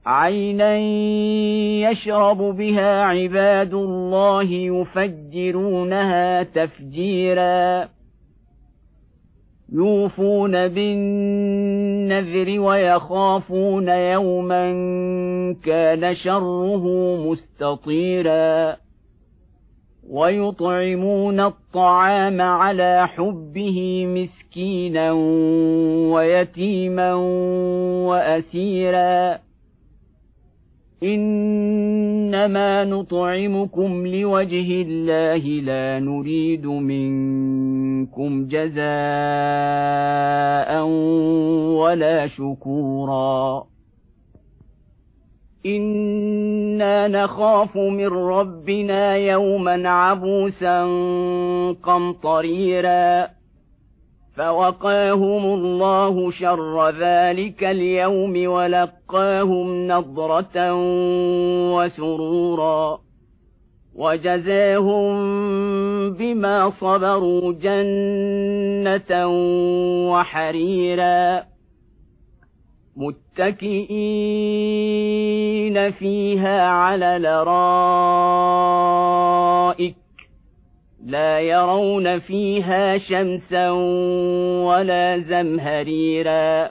عينا يشرب بها عباد الله يفجرونها تفجيرا يوفون بالنذر ويخافون يوما كان شره مستطيرا ويطعمون الطعام على حبه مسكينا ويتيما وأسيرا إنما نطعمكم لوجه الله لا نريد منكم جزاء ولا شكورا إنا نخاف من ربنا يوما عبوسا قمطريرا فوقاهم الله شر ذلك اليوم ولقاهم نضرة وسرورا وجزاهم بما صبروا جنة وحريرا متكئين فيها على الأرائك لا يرون فيها شمسا ولا زمهريرا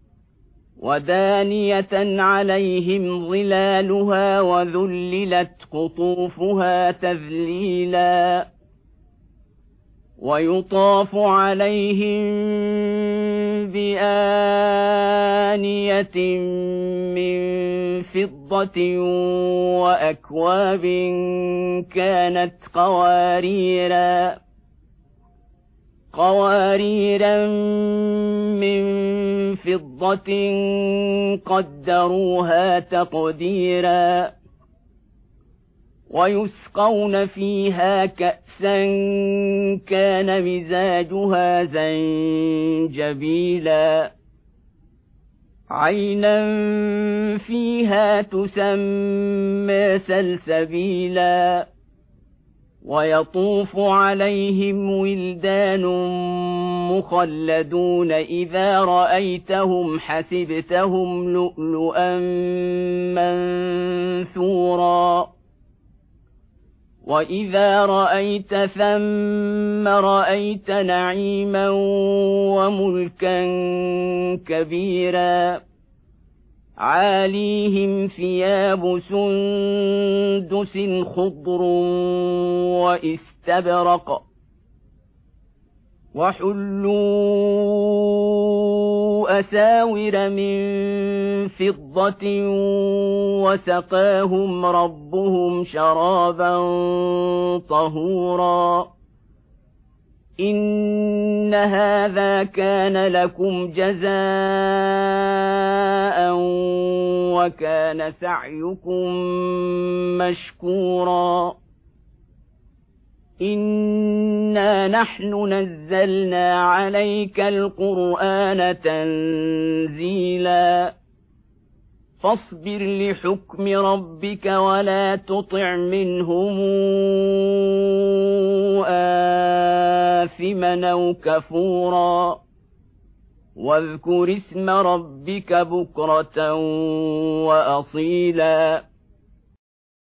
ودانية عليهم ظلالها وذللت قطوفها تذليلا ويطاف عليهم بآنية من فضة وأكواب كانت قواريرا من فضة قدروها تقديرا ويسقون فيها كأسا كان مزاجها زنجبيلا عينا فيها تسمى سلسبيلا ويطوف عليهم ولدان مخلدون إذا رأيتهم حسبتهم لؤلؤا منثورا وإذا رأيت ثم رأيت نعيما وملكا كبيرا عاليهم ثياب سندس خضر واستبرق وحلوا أساور من فضة وسقاهم ربهم شرابا طهورا إن هذا كان لكم جزاء وكان سعيكم مشكورا إنا نحن نزلنا عليك القرآن تنزيلا فاصبر لحكم ربك ولا تطع منهم آثما أو كفورا واذكر اسم ربك بكرة وأصيلا